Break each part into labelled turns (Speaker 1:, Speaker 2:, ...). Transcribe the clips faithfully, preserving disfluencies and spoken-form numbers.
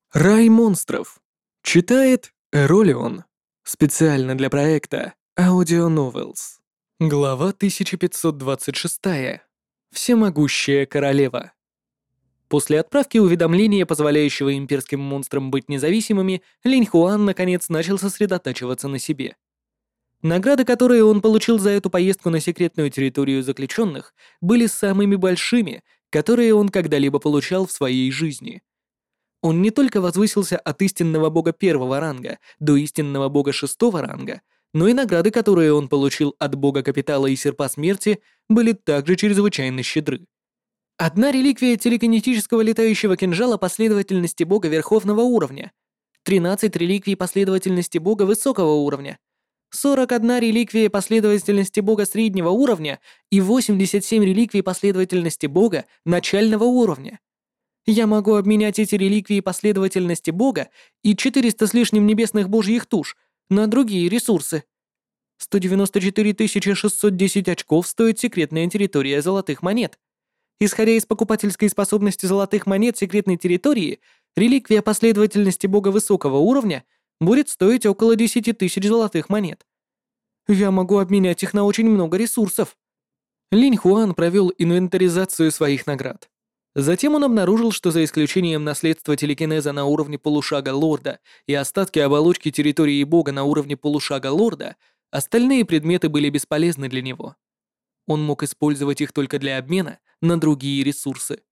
Speaker 1: Рай монстров. Читает Эролион. Специально для проекта Audio Novels. Глава тысяча пятьсот двадцать шесть. Всемогущая королева. После отправки уведомления, позволяющего имперским монстрам быть независимыми, Линь Хуан наконец начал сосредотачиваться на себе. Награды, которые он получил за эту поездку на секретную территорию заключенных, были самыми большими, которые он когда-либо получал в своей жизни. Он не только возвысился от истинного бога первого ранга до истинного бога шестого ранга, но и награды, которые он получил от бога капитала и серпа смерти, были также чрезвычайно щедры. Одна реликвия телекинетического летающего кинжала последовательности бога верховного уровня, тринадцать реликвий последовательности бога высокого уровня, сорок одна реликвия последовательности бога среднего уровня и восемьдесят семь реликвий последовательности бога начального уровня. Я могу обменять эти реликвии последовательности Бога и четыреста с лишним небесных божьих туш на другие ресурсы. сто девяносто четыре тысячи шестьсот десять очков стоит секретная территория золотых монет. Исходя из покупательской способности золотых монет секретной территории, реликвия последовательности Бога высокого уровня будет стоить около десять тысяч золотых монет. Я могу обменять их на очень много ресурсов. Линь Хуан провел инвентаризацию своих наград. Затем он обнаружил, что за исключением наследства телекинеза на уровне полушага лорда и остатки оболочки территории бога на уровне полушага лорда, остальные предметы были бесполезны для него. Он мог использовать их только для обмена на другие ресурсы.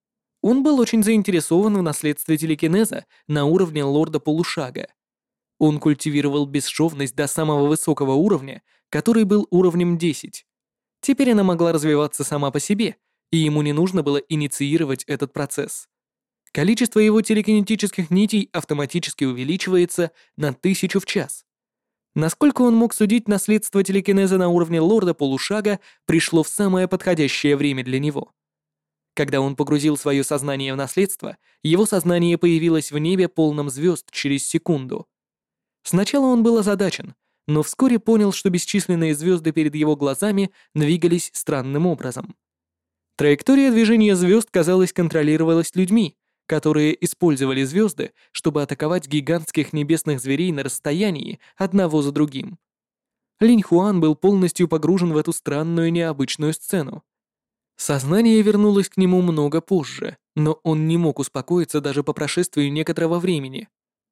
Speaker 1: Он был очень заинтересован в наследстве телекинеза на уровне лорда полушага. Он культивировал бесшовность до самого высокого уровня, который был уровнем десять. Теперь она могла развиваться сама по себе, и ему не нужно было инициировать этот процесс. Количество его телекинетических нитей автоматически увеличивается на тысячу в час. Насколько он мог судить, наследство телекинеза на уровне лорда полушага пришло в самое подходящее время для него. Когда он погрузил свое сознание в наследство, его сознание появилось в небе полном звезд через секунду. Сначала он был озадачен, но вскоре понял, что бесчисленные звезды перед его глазами двигались странным образом. Траектория движения звезд, казалось, контролировалась людьми, которые использовали звезды, чтобы атаковать гигантских небесных зверей на расстоянии одного за другим. Линь Хуан был полностью погружен в эту странную необычную сцену. Сознание вернулось к нему много позже, но он не мог успокоиться даже по прошествию некоторого времени.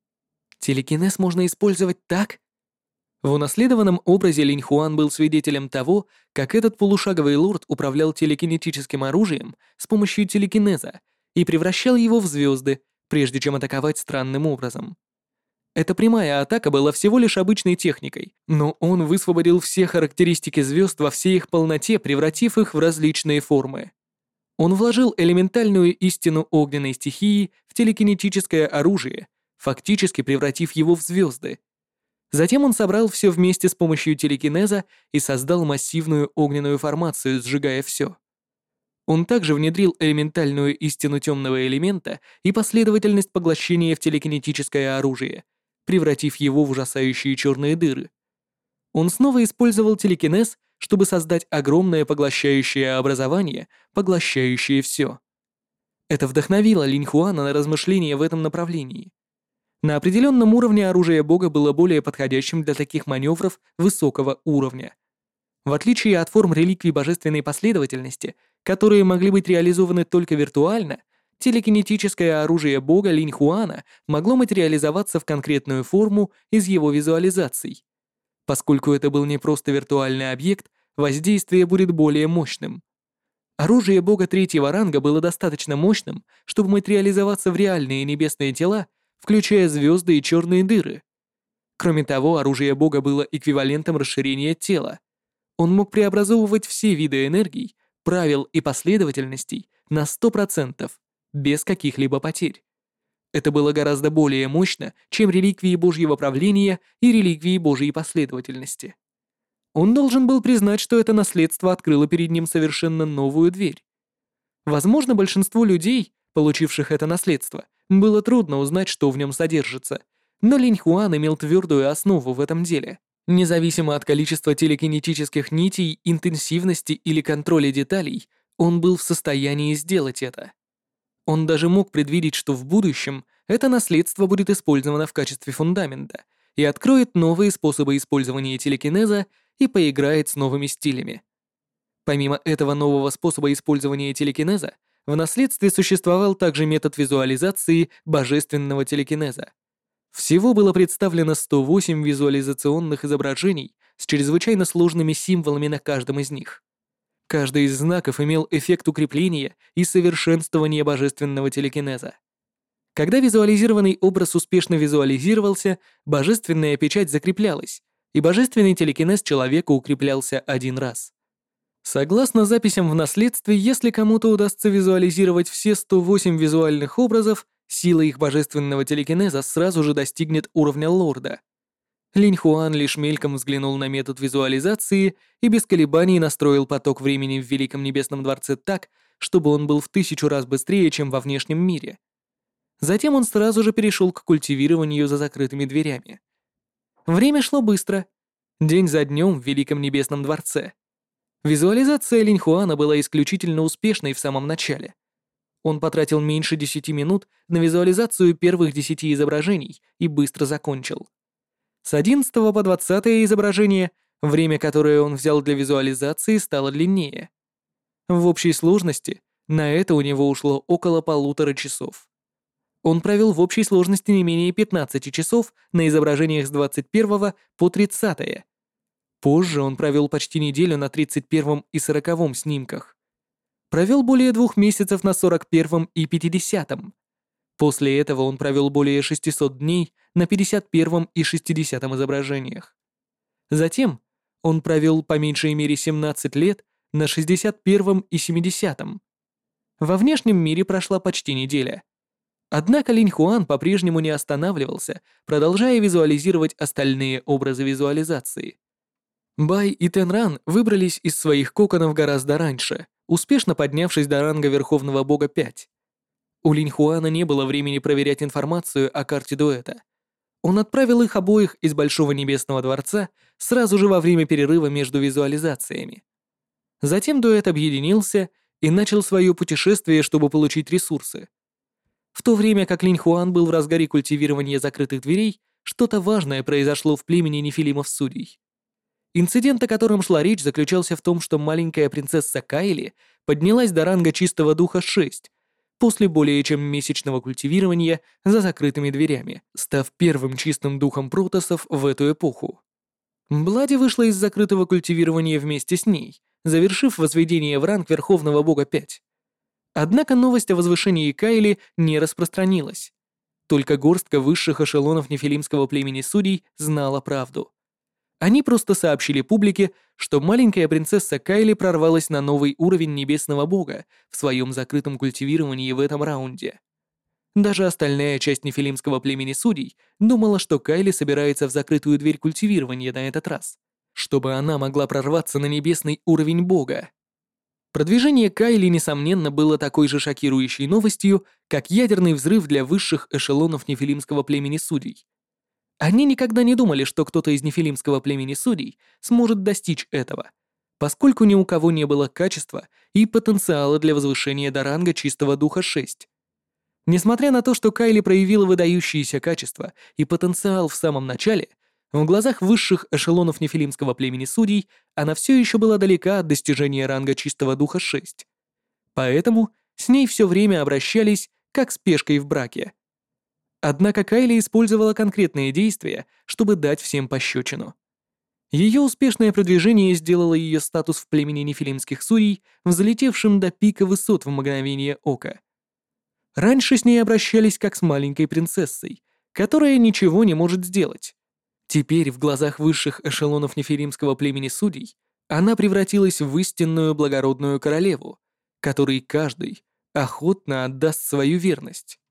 Speaker 1: Телекинез можно использовать так? В унаследованном образе Линь Хуан был свидетелем того, как этот полушаговый лорд управлял телекинетическим оружием с помощью телекинеза и превращал его в звезды, прежде чем атаковать странным образом. Эта прямая атака была всего лишь обычной техникой, но он высвободил все характеристики звезд во всей их полноте, превратив их в различные формы. Он вложил элементальную истину огненной стихии в телекинетическое оружие, фактически превратив его в звезды. Затем он собрал все вместе с помощью телекинеза и создал массивную огненную формацию, сжигая все. Он также внедрил элементальную истину темного элемента и последовательность поглощения в телекинетическое оружие, превратив его в ужасающие черные дыры. Он снова использовал телекинез, чтобы создать огромное поглощающее образование, поглощающее все. Это вдохновило Линь Хуана на размышления в этом направлении. На определенном уровне оружие бога было более подходящим для таких маневров высокого уровня. В отличие от форм реликвий божественной последовательности, которые могли быть реализованы только виртуально, телекинетическое оружие бога Линь Хуана могло материализоваться в конкретную форму из его визуализаций. Поскольку это был не просто виртуальный объект, воздействие будет более мощным. Оружие бога третьего ранга было достаточно мощным, чтобы материализоваться в реальные небесные тела, включая звезды и черные дыры. Кроме того, оружие бога было эквивалентом расширения тела. Он мог преобразовывать все виды энергий, правил и последовательностей на сто процентов, без каких-либо потерь. Это было гораздо более мощно, чем реликвии Божьего правления и реликвии Божьей последовательности. Он должен был признать, что это наследство открыло перед ним совершенно новую дверь. Возможно, большинству людей, получивших это наследство, было трудно узнать, что в нем содержится, но Линь Хуан имел твердую основу в этом деле. Независимо от количества телекинетических нитей, интенсивности или контроля деталей, он был в состоянии сделать это. Он даже мог предвидеть, что в будущем Это наследство будет использовано в качестве фундамента и откроет новые способы использования телекинеза и поиграет с новыми стилями. Помимо этого нового способа использования телекинеза, в наследстве существовал также метод визуализации божественного телекинеза. Всего было представлено сто восемь визуализационных изображений с чрезвычайно сложными символами на каждом из них. Каждый из знаков имел эффект укрепления и совершенствования божественного телекинеза. Когда визуализированный образ успешно визуализировался, божественная печать закреплялась, и божественный телекинез человека укреплялся один раз. Согласно записям в наследстве, если кому-то удастся визуализировать все сто восемь визуальных образов, сила их божественного телекинеза сразу же достигнет уровня лорда. Линь Хуан лишь мельком взглянул на метод визуализации и без колебаний настроил поток времени в Великом Небесном Дворце так, чтобы он был в тысячу раз быстрее, чем во внешнем мире. Затем он сразу же перешел к культивированию за закрытыми дверями. Время шло быстро. День за днем в Великом Небесном Дворце. Визуализация Линь Хуана была исключительно успешной в самом начале. Он потратил меньше десяти минут на визуализацию первых десяти изображений и быстро закончил. С одиннадцатого по двадцатое изображение, время, которое он взял для визуализации, стало длиннее. В общей сложности на это у него ушло около полутора часов. Он провел в общей сложности не менее пятнадцати часов на изображениях с двадцать первого по тридцатое. Позже он провел почти неделю на тридцать первом и сороковом снимках. Провел более двух месяцев на сорок первом и пятидесятом. После этого он провел более шестисот дней на пятьдесят первом и шестидесятом изображениях. Затем он провел по меньшей мере семнадцать лет на шестьдесят первом и семидесятом. Во внешнем мире прошла почти неделя. Однако Линь Хуан по-прежнему не останавливался, продолжая визуализировать остальные образы визуализации. Бай и Тенран выбрались из своих коконов гораздо раньше, успешно поднявшись до ранга Верховного Бога пять. У Линь Хуана не было времени проверять информацию о карте дуэта. Он отправил их обоих из Большого Небесного Дворца сразу же во время перерыва между визуализациями. Затем дуэт объединился и начал свое путешествие, чтобы получить ресурсы. В то время как Линь Хуан был в разгаре культивирования закрытых дверей, что-то важное произошло в племени нефилимов-судей. Инцидент, о котором шла речь, заключался в том, что маленькая принцесса Кайли поднялась до ранга чистого духа шесть после более чем месячного культивирования за закрытыми дверями, став первым чистым духом протоссов в эту эпоху. Блади вышла из закрытого культивирования вместе с ней, завершив возведение в ранг Верховного Бога пять. Однако новость о возвышении Кайли не распространилась. Только горстка высших эшелонов нефилимского племени судей знала правду. Они просто сообщили публике, что маленькая принцесса Кайли прорвалась на новый уровень Небесного Бога в своем закрытом культивировании в этом раунде. Даже остальная часть нефилимского племени судей думала, что Кайли собирается в закрытую дверь культивирования на этот раз, чтобы она могла прорваться на небесный уровень Бога. Продвижение Кайли, несомненно, было такой же шокирующей новостью, как ядерный взрыв для высших эшелонов нефилимского племени судей. Они никогда не думали, что кто-то из нефилимского племени судей сможет достичь этого, поскольку ни у кого не было качества и потенциала для возвышения до ранга чистого духа шесть. Несмотря на то, что Кайли проявила выдающиеся качества и потенциал в самом начале, в глазах высших эшелонов нефилимского племени судей она все еще была далека от достижения ранга чистого духа шесть. Поэтому с ней все время обращались как с пешкой в браке. Однако Кайли использовала конкретные действия, чтобы дать всем пощечину. Ее успешное продвижение сделало ее статус в племени нефилимских судей взлетевшим до пика высот в мгновение ока. Раньше с ней обращались как с маленькой принцессой, которая ничего не может сделать. Теперь в глазах высших эшелонов нефилимского племени судей она превратилась в истинную благородную королеву, которой каждый охотно отдаст свою верность.